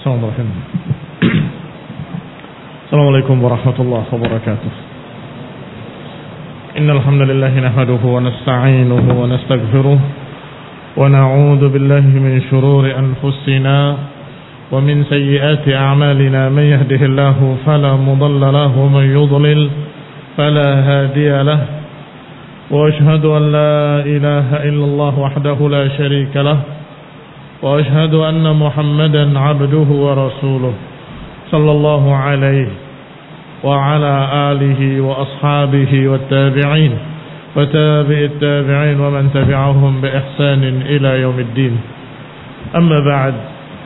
Bismillahirrahmanirrahim. Assalamualaikum warahmatullahi wabarakatuh. Innal hamdalillah nahmaduhu wa nasta'inuhu wa nastaghfiruh wa na'udzu billahi min shururi anfusina wa min sayyiati a'malina man yahdihillahu fala mudilla lahu wa man yudlil fala hadiya lahu wa ashhadu an la ilaha illallah wahdahu la sharika lahu wa ashhadu anna Muhammadan 'abduhu wa rasuluh sallallahu alaihi wa ala alihi wa ashabihi wat tabi'in wa tabi'it tabi'in wa man tabi'ahum bi ihsanin ila yaumiddin. Amma ba'd.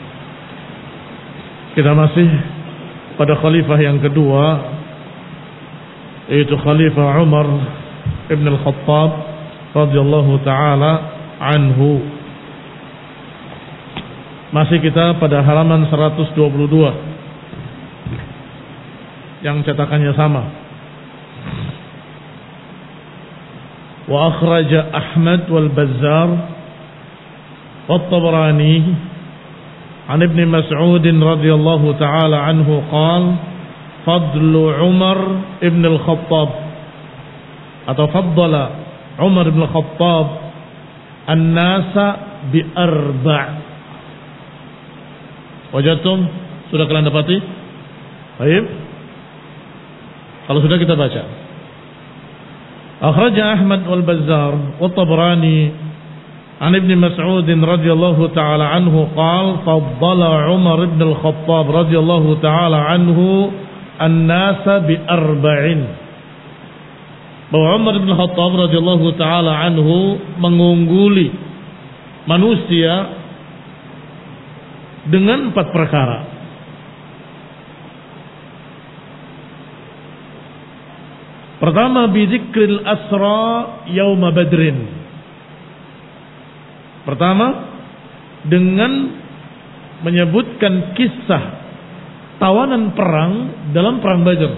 Kita masih pada khalifah yang kedua, yaitu Khalifah Umar ibn al-Khattab radhiyallahu taala anhu. Masih kita pada halaman 122 yang cetakannya sama. Wa akhraja Ahmad wal Bazzar wa Tabrani an Ibn Mas'ud radhiyallahu ta'ala anhu qala fadlu Umar ibn al-Khattab atau faddala Umar ibn al-Khattab an-nasa bi arba'. Wajadtum? Sudah kalian dapati? Baik. Kalau sudah kita baca. Akhraja Ahmad wal Bazzar wa Tabrani an Ibn Mas'ud radhiyallahu ta'ala anhu qala faddala Umar ibn al-Khattab radhiyallahu ta'ala anhu an-nasa bi arba'in. Bahwa Umar ibn al-Khattab radhiyallahu ta'ala anhu mengungguli manusia dengan 4 perkara. Pertama, bidzikril asra yauma badrin. Pertama, dengan menyebutkan kisah tawanan perang dalam perang Badar.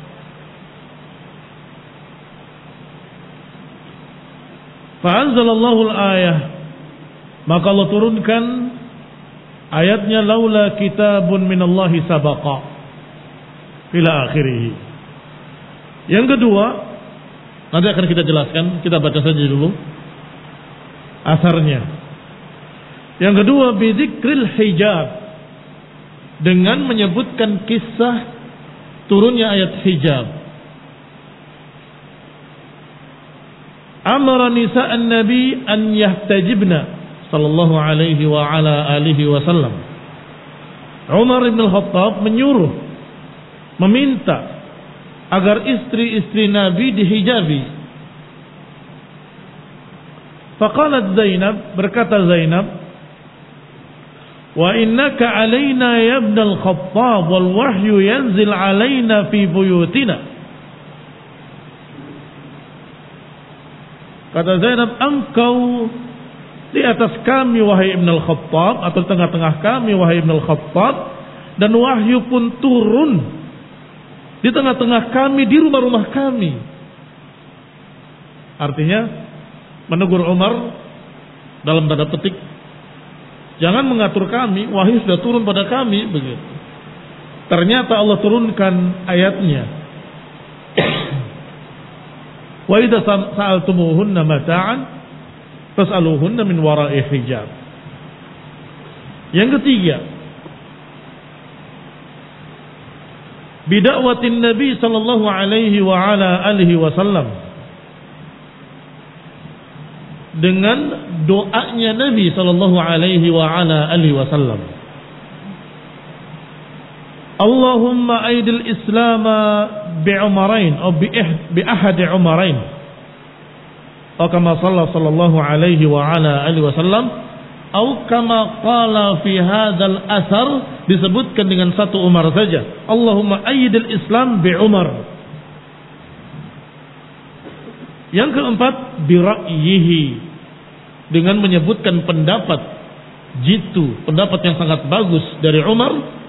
Fa'anzalallahu al-ayah, maka Allah turunkan ayatnya laula kitabun minallahi sabaqa ila akhirih. Yang kedua, nanti akan kita jelaskan, kita baca saja dulu asarnya. Yang kedua, bidzikril hijab, dengan menyebutkan kisah turunnya ayat hijab. Amara nisa'an nabi an yahtajibna sallallahu alaihi wa ala alihi wasallam. Umar ibn al-Khattab menyuruh, meminta agar istri-istri Nabi dihijabi. Faqalat Zainab, berkata Zainab, wa innaka alaina ya ibn al-Khattab wal wahyu yanzil alaina fi buyutina. Kata Zainab, engkau di atas kami wahai Ibn al-Khattab, atau tengah-tengah kami wahai Ibn al-Khattab, dan wahyu pun turun di tengah-tengah kami, di rumah-rumah kami. Artinya menegur Umar dalam tanda petik, jangan mengatur kami, wahyu sudah turun pada kami, begitu. Ternyata Allah turunkan ayatnya. Wa idza sa'altumuhunna mata'an fas'aluhunna min wara'i hijab. Yang ketiga, bida'watin Nabi sallallahu alaihi wa ala alihi wasallam, dengan doanya Nabi sallallahu alaihi wa ala alihi wasallam. Allahumma aidil islama bi'umarain atau bi ahadi umarain. Atau kama sallallahu alaihi wa ala alihi wasallam, atau kama qala fi hadzal asar, disebutkan dengan satu Umar saja. Allahumma ayyidil Islam bi Umar. Yang keempat, bi ra'yihi, dengan menyebutkan pendapat jitu, pendapat yang sangat bagus dari Umar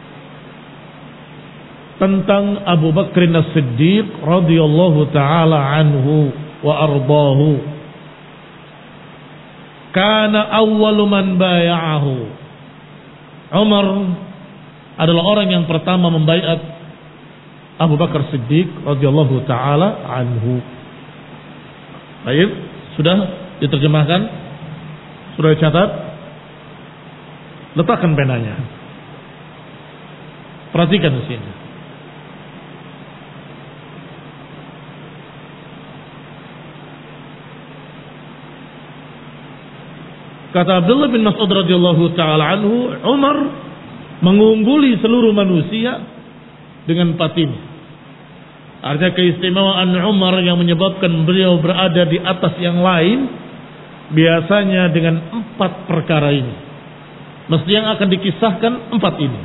tentang Abu Bakr as-Siddiq radhiyallahu taala anhu wa ardahu. Kana awwalu man bay'ahu. Umar adalah orang yang pertama membaiat Abu Bakar Siddiq radhiyallahu taala anhu. Baik, sudah diterjemahkan? Sudah dicatat? Letakkan penanya. Perhatikan di sini. Kata Abdullah bin Mas'ud radhiyallahu taala anhu, Umar mengungguli seluruh manusia dengan 4 ini. Artinya keistimewaan Umar yang menyebabkan beliau berada di atas yang lain biasanya dengan 4 perkara ini. Mesti yang akan dikisahkan 4 ini.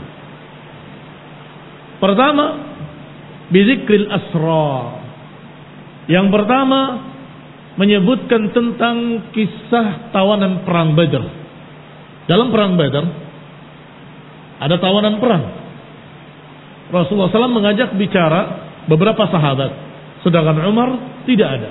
Pertama, bizikril asra. Yang pertama menyebutkan tentang kisah tawanan perang Badar. Dalam perang Badar ada tawanan perang. Rasulullah SAW mengajak bicara beberapa sahabat, sedangkan Umar tidak ada.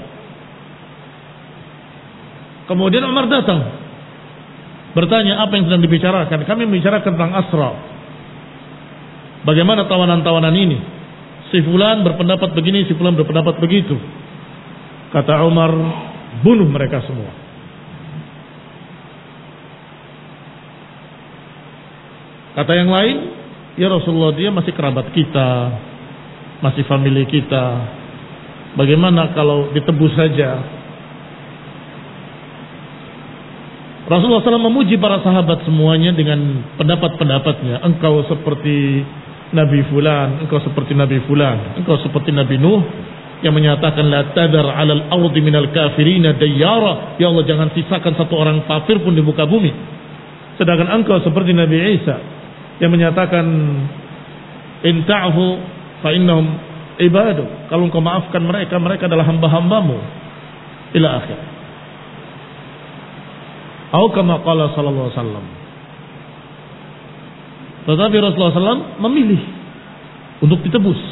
Kemudian Umar datang bertanya apa yang sedang dibicarakan. Kami membicarakan tentang Asra. Bagaimana tawanan-tawanan ini? Si fulan berpendapat begini, si fulan berpendapat begitu. Kata Umar, bunuh mereka semua. Kata yang lain, ya Rasulullah, dia masih kerabat kita, masih famili kita. Bagaimana kalau ditebus saja? Rasulullah SAW memuji para sahabat semuanya dengan pendapat-pendapatnya. Engkau seperti Nabi Fulan, engkau seperti Nabi Fulan, engkau seperti Nabi Nuh yang menyatakan la tadar 'alal ardi minal kafirina dayyara. Ya Allah, jangan sisakan satu orang kafir pun di muka bumi. Sedangkan engkau seperti Nabi Isa yang menyatakan in ta'fu fa innahum ibadu. Kalau engkau maafkan mereka, mereka adalah hamba-hambamu. Ila akhir. Atau kama qala sallallahu alaihi wasallam. Tetapi Rasulullah SAW memilih untuk ditebus.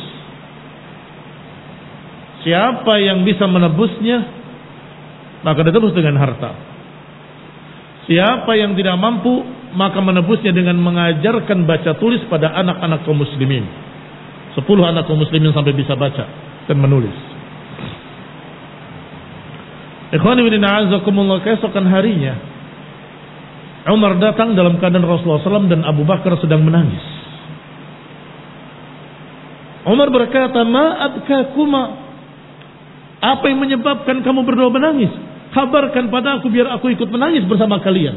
Siapa yang bisa menebusnya, maka ditebus dengan harta. Siapa yang tidak mampu, maka menebusnya dengan mengajarkan baca tulis pada anak-anak kaum muslimin. 10 anak kaum muslimin sampai bisa baca dan menulis. Ikhwani fillah, azakumullah, keesokan harinya Umar datang dalam keadaan Rasulullah SAW dan Abu Bakar sedang menangis. Umar berkata, ma abkakuma, apa yang menyebabkan kamu berdua menangis? Kabarkan pada aku biar aku ikut menangis bersama kalian.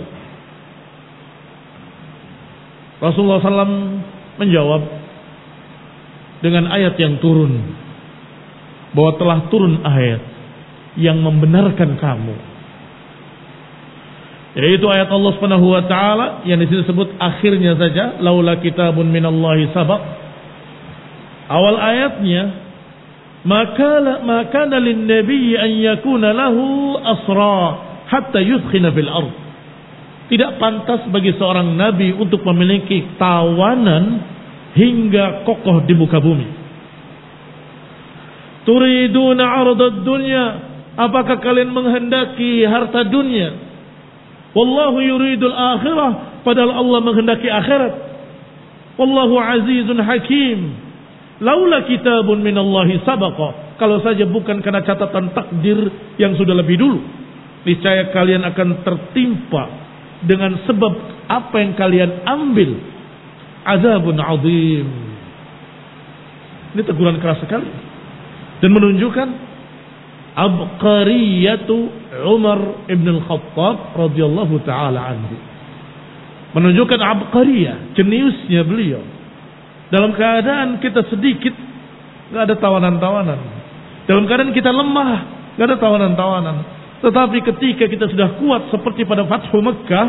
Rasulullah SAW menjawab dengan ayat yang turun, bahwa telah turun ayat yang membenarkan kamu, yaitu ayat Allah Subhanahu wa taala yang disebut akhirnya saja, laula kitabun minallahi sabaq. Awal ayatnya, maka lin nabiy an yakuna lahu asra hatta yudkhina fil ard. Tidak pantas bagi seorang nabi untuk memiliki tawanan hingga kokoh di muka bumi. Turiduna 'aradad dunya, apakah kalian menghendaki harta dunia? Wallahu yuridul akhirah, padahal Allah menghendaki akhirat. Wallahu azizun hakim. Laula kitabun minallahi sabaqa, kalau saja bukan karena catatan takdir yang sudah lebih dulu, niscaya kalian akan tertimpa dengan sebab apa yang kalian ambil. Azabun azim. Ini teguran keras sekali dan menunjukkan abqariyatu Umar ibn al-Khattab radhiyallahu taala anhu. Menunjukkan abqariyah, jeniusnya beliau. Dalam keadaan kita sedikit, gak ada tawanan-tawanan. Dalam keadaan kita lemah, gak ada tawanan-tawanan. Tetapi ketika kita sudah kuat seperti pada Fathu Mekkah,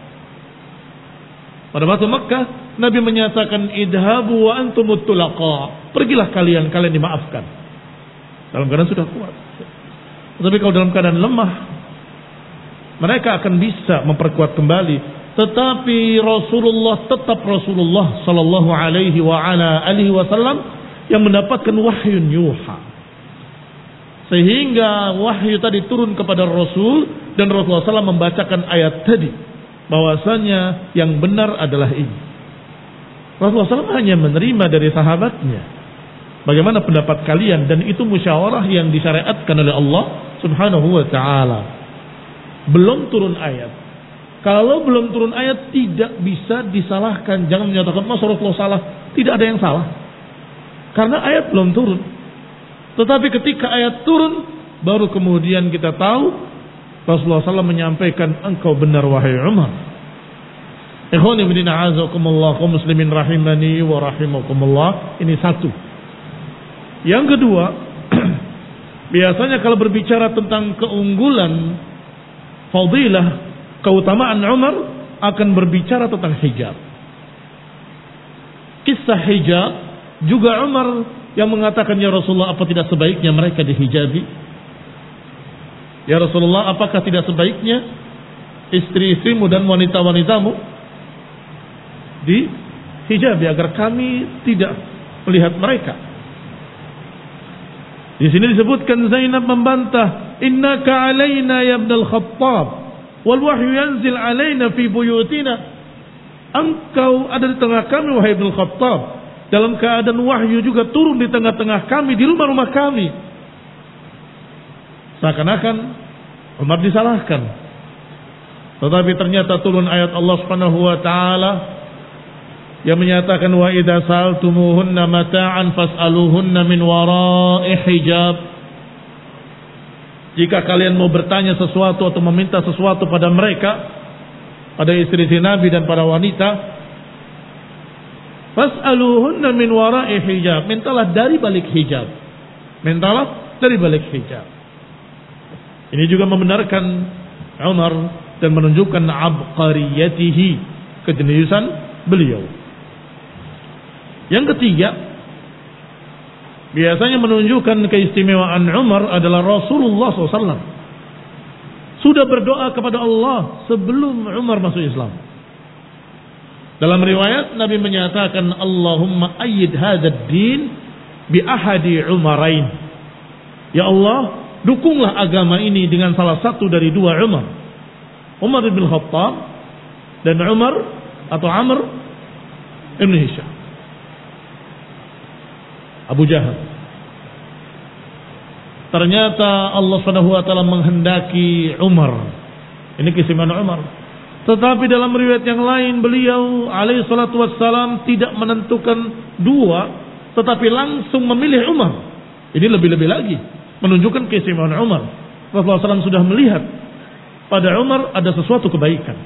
pada Fathu Mekkah, Nabi menyatakan idhabu wa antumut tulaqa. Pergilah kalian dimaafkan. Dalam keadaan sudah kuat. Tetapi kalau dalam keadaan lemah, mereka akan bisa memperkuat kembali. Tetapi Rasulullah tetap Rasulullah sallallahu alaihi wa ala alihi wasallam yang mendapatkan wahyun yuha. Sehingga wahyu tadi turun kepada Rasul dan Rasulullah SAW membacakan ayat tadi, bahwasanya yang benar adalah ini. Rasulullah SAW hanya menerima dari sahabatnya. Bagaimana pendapat kalian? Dan itu musyawarah yang disyariatkan oleh Allah Subhanahu wa ta'ala. Belum turun ayat. Kalau belum turun ayat tidak bisa disalahkan. Jangan menyatakan masa Rasulullah salah. Tidak ada yang salah. Karena ayat belum turun. Tetapi ketika ayat turun, baru kemudian kita tahu Rasulullah SAW menyampaikan, engkau benar wahai Umar. Ikhwani fillah a'azakumullah kaum muslimin rahimani wa rahimakumullah. Ini satu. Yang kedua, biasanya kalau berbicara tentang keunggulan, fadilah, keutamaan Umar, akan berbicara tentang hijab. Kisah hijab juga Umar yang mengatakan, ya Rasulullah, apa tidak sebaiknya mereka dihijabi? Ya Rasulullah, apakah tidak sebaiknya istri-istrimu dan wanita-wanitamu dihijabi agar kami tidak melihat mereka? Di sini disebutkan Zainab membantah, innaka alaina ya ibnal Khattab wal wahyu yanzil alaina fi buyutina. Engkau ada di tengah kami wahai ibnul Khattab, dalam keadaan wahyu juga turun di tengah-tengah kami, di rumah-rumah kami. Seakan-akan Umar disalahkan. Tetapi ternyata turun ayat Allah Subhanahu wa taala yang menyatakan, wa idza sa'altumuhunna mata'an fas'aluhunna min wara'i hijab. Jika kalian mau bertanya sesuatu atau meminta sesuatu pada mereka, pada istri-istri Nabi dan para wanita, fas'aluhunna min wara'i hijab. Mintalah dari balik hijab. Mintalah dari balik hijab. Ini juga membenarkan Umar dan menunjukkan abqariyatihi, kejeniusan beliau. Yang ketiga, biasanya menunjukkan keistimewaan Umar adalah Rasulullah SAW sudah berdoa kepada Allah sebelum Umar masuk Islam. Dalam riwayat Nabi menyatakan, Allahumma ayyid hadzal din bi ahadi Umarain. Ya Allah, dukunglah agama ini dengan salah satu dari dua Umar. Umar bin Khattab dan Umar atau Amr bin Hisham. Abu Jahal. Ternyata Allah Subhanahu wa taala menghendaki Umar. Ini keistimewaan Umar. Tetapi dalam riwayat yang lain, beliau alaihi salatu wassalam tidak menentukan dua, tetapi langsung memilih Umar. Ini lebih-lebih lagi menunjukkan keistimewaan Umar. Rasulullah SAW sudah melihat pada Umar ada sesuatu kebaikan.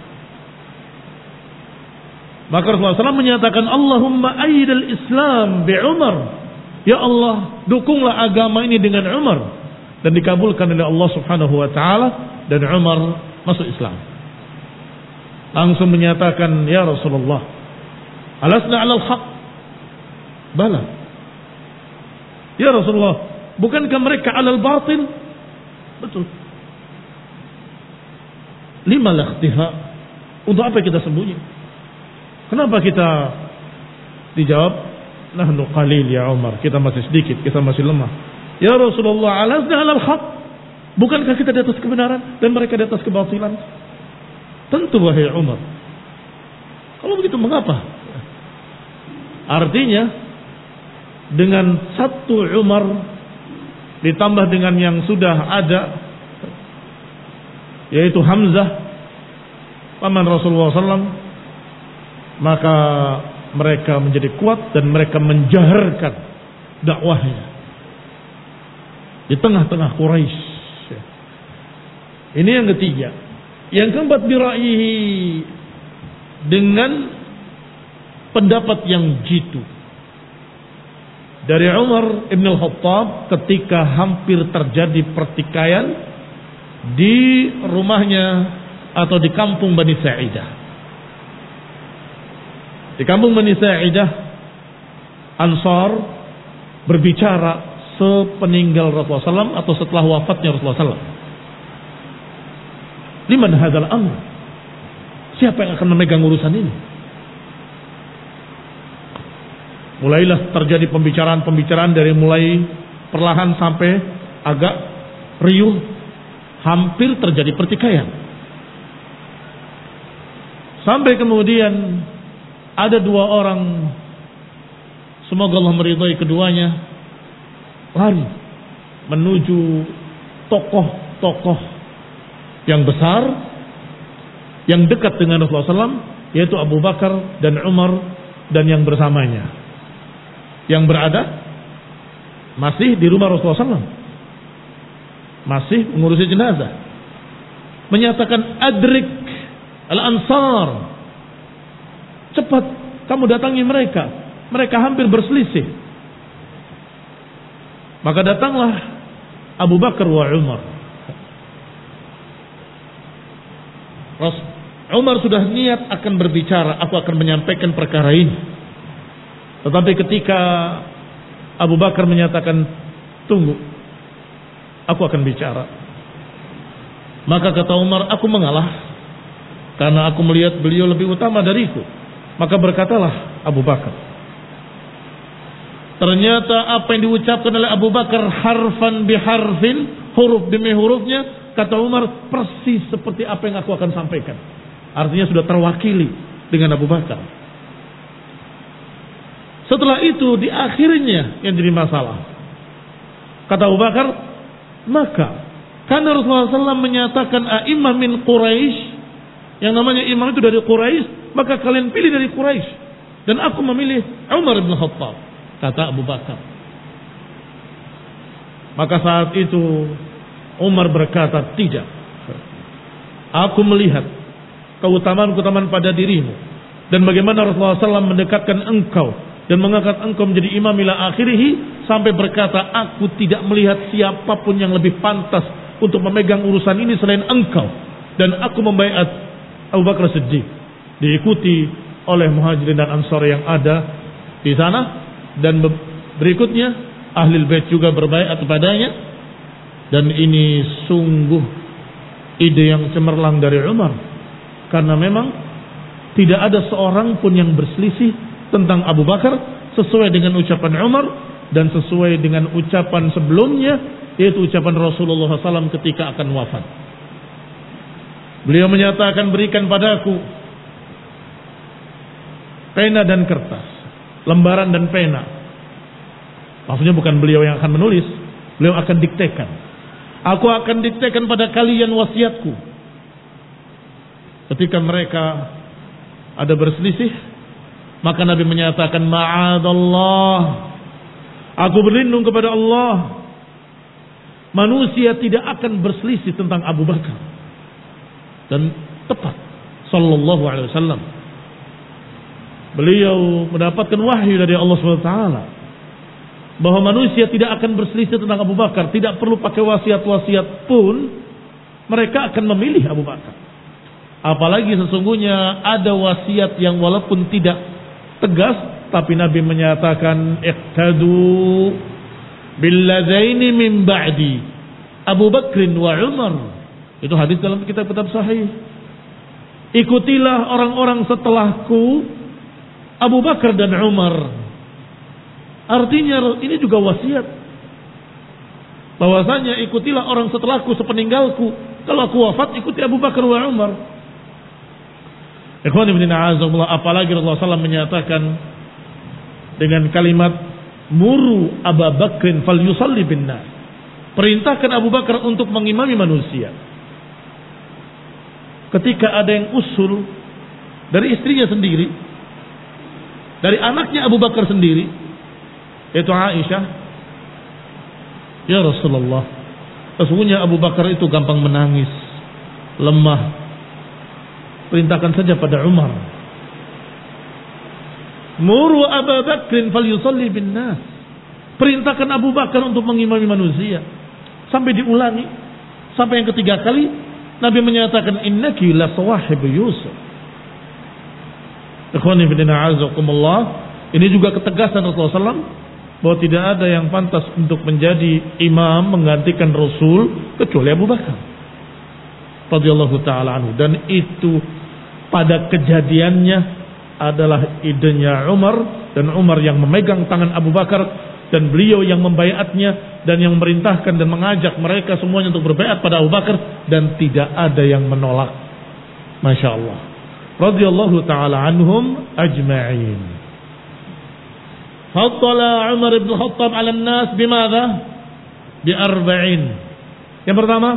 Maka Rasulullah SAW menyatakan, Allahumma ayyidal Islam bi Umar. Ya Allah, dukunglah agama ini dengan Umar. Dan dikabulkan oleh Allah Subhanahu wa taala, dan Umar masuk Islam. Langsung menyatakan, ya Rasulullah, alasna 'alal haq? Bala. Ya Rasulullah, bukankah mereka 'alal batil? Betul. Lima lakhtiha? Untuk apa kita sembunyi? Kenapa kita dijawab, nahnu qalil ya Umar, kita masih sedikit, kita masih lemah. Ya Rasulullah, alasna 'alal haq? Bukankah kita di atas kebenaran dan mereka di atas kebatilan? Tentu wahai Umar. Kalau begitu mengapa? Artinya dengan satu Umar ditambah dengan yang sudah ada, yaitu Hamzah paman Rasulullah SAW, maka mereka menjadi kuat dan mereka menjaharkan dakwahnya di tengah-tengah Quraisy. Ini yang ketiga. Yang keempat, biraihi, dengan pendapat yang jitu dari Umar ibn al-Khattab ketika hampir terjadi pertikaian di rumahnya atau di kampung Bani Sa'idah. Di kampung Bani Sa'idah, Ansar berbicara sepeninggal Rasulullah SAW atau setelah wafatnya Rasulullah SAW. Liman hadzal amr? Siapa yang akan memegang urusan ini? Mulailah terjadi pembicaraan dari mulai perlahan sampai agak riuh, hampir terjadi pertikaian. Sampai kemudian ada dua orang, semoga Allah meridhai keduanya, lari menuju tokoh-tokoh yang besar yang dekat dengan Rasulullah SAW, yaitu Abu Bakar dan Umar dan yang bersamanya, yang berada masih di rumah Rasulullah SAW, masih mengurusi jenazah, menyatakan adrik al-ansar, cepat kamu datangi mereka, mereka hampir berselisih. Maka datanglah Abu Bakar wa Umar. Umar sudah niat akan berbicara, aku akan menyampaikan perkara ini. Tetapi ketika Abu Bakar menyatakan, tunggu, aku akan bicara, maka kata Umar, aku mengalah karena aku melihat beliau lebih utama dariku. Maka berkatalah Abu Bakar. Ternyata apa yang diucapkan oleh Abu Bakar harfan biharfin, huruf demi hurufnya, kata Umar, persis seperti apa yang aku akan sampaikan. Artinya sudah terwakili dengan Abu Bakar. Setelah itu di akhirnya yang jadi masalah. Kata Abu Bakar, maka karena Rasulullah SAW menyatakan a'imah min Quraisy, yang namanya imam itu dari Quraisy, maka kalian pilih dari Quraisy. Dan aku memilih Umar bin Khattab, kata Abu Bakar. Maka saat itu Umar berkata, tidak. Aku melihat keutamaan-keutamaan pada dirimu dan bagaimana Rasulullah SAW mendekatkan engkau dan mengangkat engkau menjadi imam ila akhirih, sampai berkata, aku tidak melihat siapapun yang lebih pantas untuk memegang urusan ini selain engkau. Dan aku membaiat Abu Bakar Siddiq, diikuti oleh Muhajirin dan Ansar yang ada di sana, dan berikutnya Ahlul Bait juga berbaiat kepadanya. Dan ini sungguh ide yang cemerlang dari Umar, karena memang tidak ada seorang pun yang berselisih tentang Abu Bakar sesuai dengan ucapan Umar dan sesuai dengan ucapan sebelumnya, yaitu ucapan Rasulullah SAW ketika akan wafat. Beliau menyatakan, berikan padaku pena dan kertas, lembaran dan pena. Maksudnya bukan beliau yang akan menulis, beliau akan diktekan. Aku akan diktekan pada kalian wasiatku. Ketika mereka ada berselisih, maka Nabi menyatakan, ma'adallah, aku berlindung kepada Allah, manusia tidak akan berselisih tentang Abu Bakar. Dan tepat, sallallahu alaihi wasallam, beliau mendapatkan wahyu dari Allah SWT bahwa manusia tidak akan berselisih tentang Abu Bakar. Tidak perlu pakai wasiat-wasiat pun, mereka akan memilih Abu Bakar. Apalagi sesungguhnya ada wasiat yang walaupun tidak tegas, tapi Nabi menyatakan, iqtadu billadaini min ba'di, Abu Bakrin wa Umar. Itu hadis dalam kitab-kitab sahih. Ikutilah orang-orang setelahku, Abu Bakar dan Umar. Artinya ini juga wasiat, bahwasanya ikutilah orang setelahku sepeninggalku. Kalau aku wafat, ikuti Abu Bakar wa Umar. Ikhwan ibn a'azakumullah, apalagi Rasulullah SAW menyatakan dengan kalimat, muru Abu Bakrin fal yusalli bin nas, perintahkan Abu Bakar untuk mengimami manusia. Ketika ada yang usul dari istrinya sendiri, dari anaknya Abu Bakar sendiri, yaitu Aisyah, ya Rasulullah, sesungguhnya Abu Bakar itu gampang menangis, lemah, perintahkan saja pada Umar. Muru Abu Bakrin fal yusalli bin nas, perintahkan Abu Bakar untuk mengimami manusia. Sampai diulangi, sampai yang ketiga kali Nabi menyatakan, innaki la sawahib Yusuf. Ikhwani fillah azakumullah, ini juga ketegasan Rasulullah SAW bahwa tidak ada yang pantas untuk menjadi imam menggantikan Rasul kecuali Abu Bakar radhiyallahu taala anhu. Dan itu pada kejadiannya adalah idenya Umar, dan Umar yang memegang tangan Abu Bakar, dan beliau yang membaiatnya dan yang memerintahkan dan mengajak mereka semuanya untuk berbaiat pada Abu Bakar, dan tidak ada yang menolak. Masya Allah. radhiyallahu taala anhum ajma'in. Faddala Umar bin Khattab 'ala an-nas bimadha? Bi-arba'in. Yang pertama,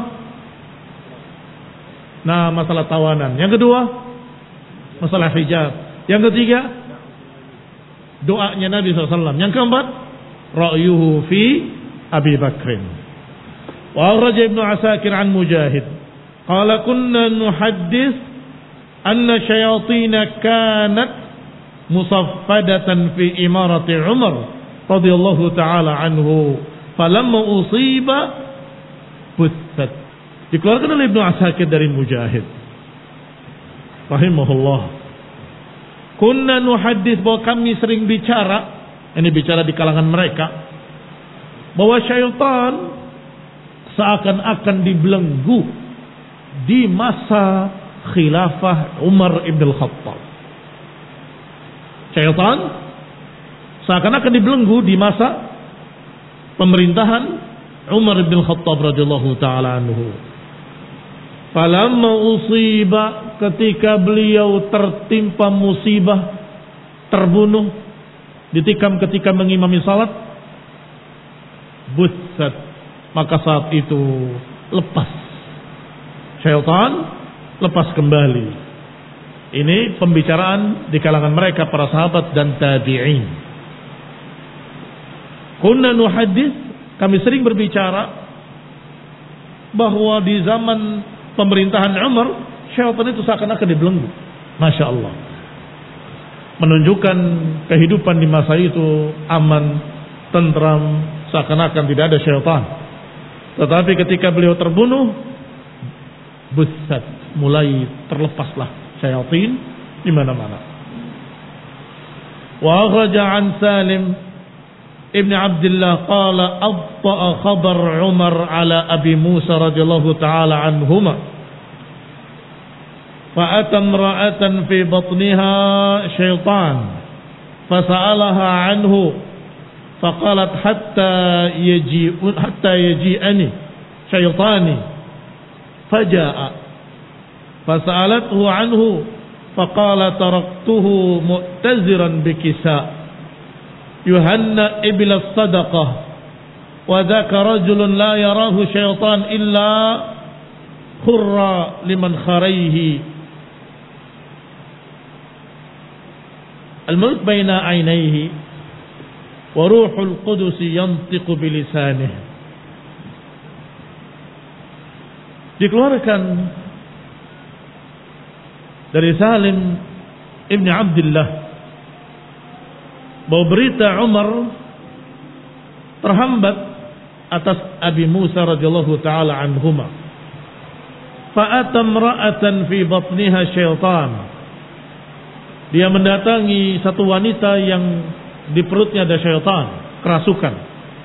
masalah tawanan. Yang kedua, masalah hijab. Yang ketiga, doanya Nabi SAW. Yang keempat, ra'yuhu fi Abi Bakrin. Wa akhraja Ibnu Asakir an Mujahid qala kunna nuhaddits anna syayatin kanat musaffadatan fi imarati Umar radhiyallahu taala anhu falamma usiba butsat. Dikeluarkan oleh Ibnu Asakir dari Mujahid rahimahullah. Kunna nuhaddits, bahwa kami sering bicara, ini bicara di kalangan mereka, bahwa syaitan seakan-akan dibelenggu di masa khilafah Umar ibn al-Khattab. Syaitan seakan-akan dibelenggu di masa pemerintahan Umar ibn al-Khattab radhiyallahu taala anhu. Falamma usiba, ketika beliau tertimpa musibah, terbunuh, ditikam ketika mengimami salat, butsat, maka saat itu lepas. Syaitan lepas kembali. Ini pembicaraan di kalangan mereka para sahabat dan tabi'in. Kunna nuhaddits, kami sering berbicara bahwa di zaman pemerintahan Umar, syaitan itu seakan-akan dibelenggu. Masya Allah. Menunjukkan kehidupan di masa itu aman, tentram, seakan-akan tidak ada syaitan. Tetapi ketika beliau terbunuh, butsat, mulai terlepaslah syaitan di mana-mana. Wa akhraja an Salim ibn Abdullah qala abta'a khabar Umar ala Abi Musa radhiyallahu ta'ala anhuma fa'ata imra'atan fi batniha syaitan fasa'alaha anhu faqalat hatta yaji'ani syaitani faja'a fasa'alathu anhu faqala taraktuhu mu'taziran bikisa yuhanna ibla sadaqah wa dhaka rajulun la yarahu syaitan illa khurra liman kharayhi al-mulk baina aynayhi wa ruhul qudus yantiqu bilisanihi. Dikeluarkan dari Salim ibn Abdullah bahwa berita Umar terhambat atas Abi Musa radhiyallahu taala anhuma. Fa'ata imra'atan fi batniha syaitan. Dia mendatangi satu wanita yang di perutnya ada syaitan, kerasukan.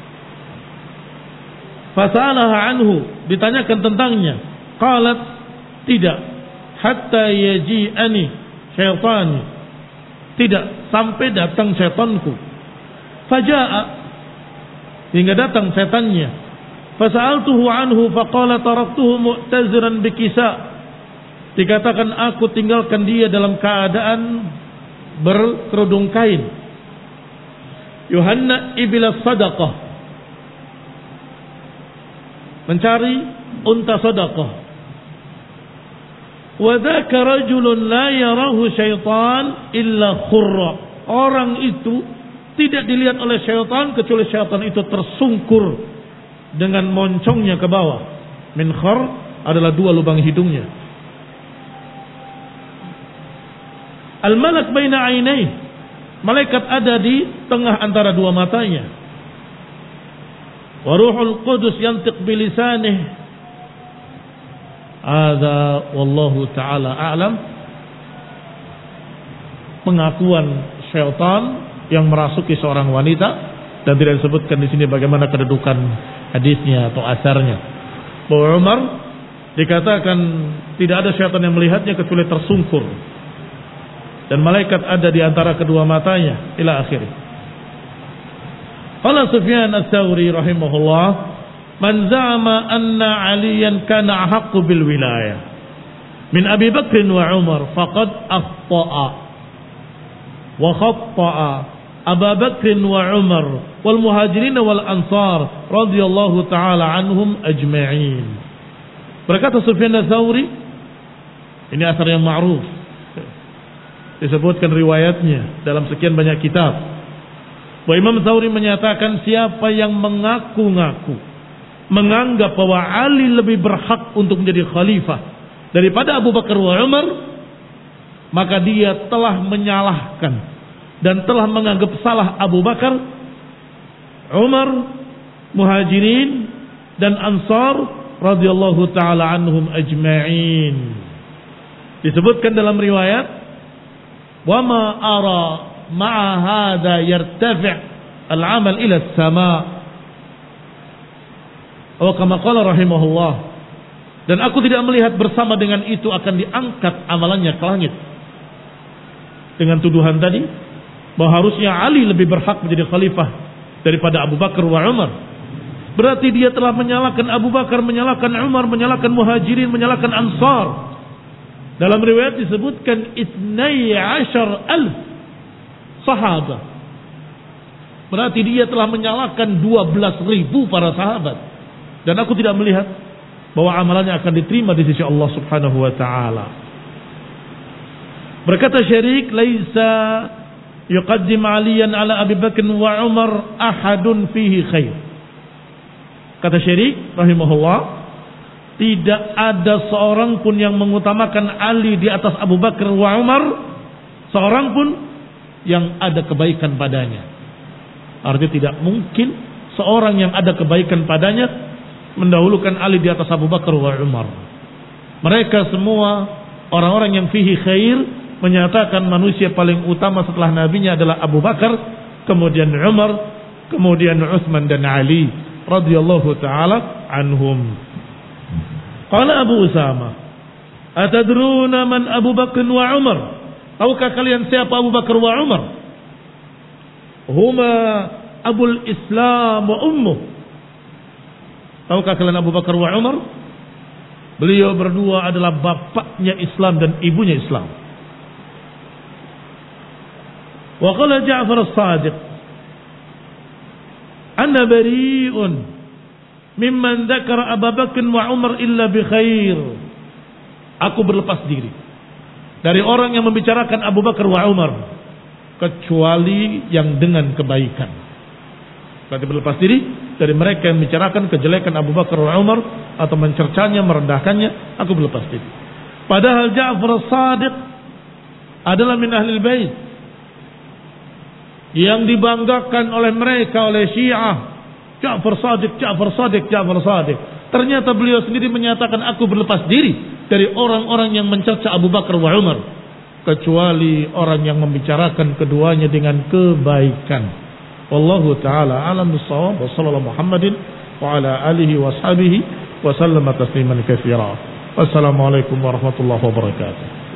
Fasalaha anhu, ditanyakan tentangnya. Qalat, tidak, hatta yaji'ani syaitani, tidak sampai datang syaitanku. Faja'a, hingga datang setannya. Fasa'altuhu anhu faqala taraktuhu mu'taziran bikisa. Dikatakan aku tinggalkan dia dalam keadaan berkerudung kain. Yuhanna ibila sadaqah, mencari unta sedekah. Wa dzaka rajulun la yarahu syaitan illa khurra. Orang itu tidak dilihat oleh syaitan kecuali syaitan itu tersungkur dengan moncongnya ke bawah. Min khar adalah dua lubang hidungnya. Al-malak baina ainai, malaikat ada di tengah antara dua matanya. Wa ruhul qudus yantiq bilisanih. Ada wallahu taala a'lam. Pengakuan syaitan yang merasuki seorang wanita, dan tidak disebutkan di sini bagaimana kedudukan hadisnya atau asarnya. Bahwa Umar dikatakan tidak ada syaitan yang melihatnya kecuali tersungkur, dan malaikat ada di antara kedua matanya ila akhir. Qala Sufyan ats-Tsauri rahimahullah, man za'ama anna Aliyan kana ahaqqu bil wilayah. min Abi Bakr wa Umar faqad akhta'a wa khatta'a Abu Bakr wa Umar wal muhajirin wal ansar radhiyallahu taala anhum ajma'in. Berkata Sufyan Ats-Tsauri, ini asar yang ma'ruf, disebutkan riwayatnya dalam sekian banyak kitab, bahwa Imam Tsauri menyatakan siapa yang mengaku-ngaku menganggap bahwa Ali lebih berhak untuk menjadi khalifah daripada Abu Bakar wa Umar, maka dia telah menyalahkan dan telah menganggap salah Abu Bakar, Umar, Muhajirin dan Ansar radhiyallahu taala anhum ajma'in. Disebutkan dalam riwayat, wa ma ara ma'a hadha yartafi' al-amal ila as-sama'. Wa kama qala rahimahullah, dan aku tidak melihat bersama dengan itu akan diangkat amalannya ke langit. Dengan tuduhan tadi bahwa harusnya Ali lebih berhak menjadi khalifah daripada Abu Bakar wa Umar. Berarti dia telah menyalahkan Abu Bakar, menyalahkan Umar, menyalahkan Muhajirin, menyalahkan Ansar. Dalam riwayat disebutkan 12,000 sahabat. Berarti dia telah menyalahkan 12,000 para sahabat. Dan aku tidak melihat bahwa amalannya akan diterima di sisi Allah Subhanahu wa taala. Berkata Syarik, laisa yuqaddim Aliyan ala Abi Bakr wa Umar ahadun fihi khair. Kata Syarik rahimahullah, tidak ada seorang pun yang mengutamakan Ali di atas Abu Bakar wa Umar, seorang pun yang ada kebaikan padanya. Artinya tidak mungkin seorang yang ada kebaikan padanya mendahulukan Ali di atas Abu Bakar wa Umar. Mereka semua orang-orang yang fihi khair menyatakan manusia paling utama setelah nabinya adalah Abu Bakar, kemudian Umar, kemudian Utsman dan Ali radhiyallahu taala anhum. Qala Abu Usama, atadruna man Abu Bakr wa Umar? Tahukah kalian siapa Abu Bakar wa Umar? Huma Abul Islam wa ummuh. Tahukah kalian Abu Bakar wa Umar? Beliau berdua adalah bapaknya Islam dan ibunya Islam. Wa qala Ja'far as-Sadiq, ana bari'un mimman dzakara Abu Bakr wa Umar illa bi khair. Aku berlepas diri dari orang yang membicarakan Abu Bakar wa Umar kecuali yang dengan kebaikan. Berarti berlepas diri dari mereka yang membicarakan kejelekan Abu Bakar wa Umar atau mencercanya, merendahkannya. Aku berlepas diri. Padahal Ja'far as-Sadiq adalah min ahlil bait yang dibanggakan oleh mereka, oleh Syiah. Ja'far Sadiq, Ja'far Sadiq, Ja'far Sadiq. Ternyata beliau sendiri menyatakan, aku berlepas diri dari orang-orang yang mencerca Abu Bakar wa Umar kecuali orang yang membicarakan keduanya dengan kebaikan. Wallahu ta'ala alam bis-shawab. Wa sallallahu Muhammadin wa ala alihi wa ashabihi wa sallama tasliman katsira. Wassalamualaikum warahmatullahi wabarakatuh.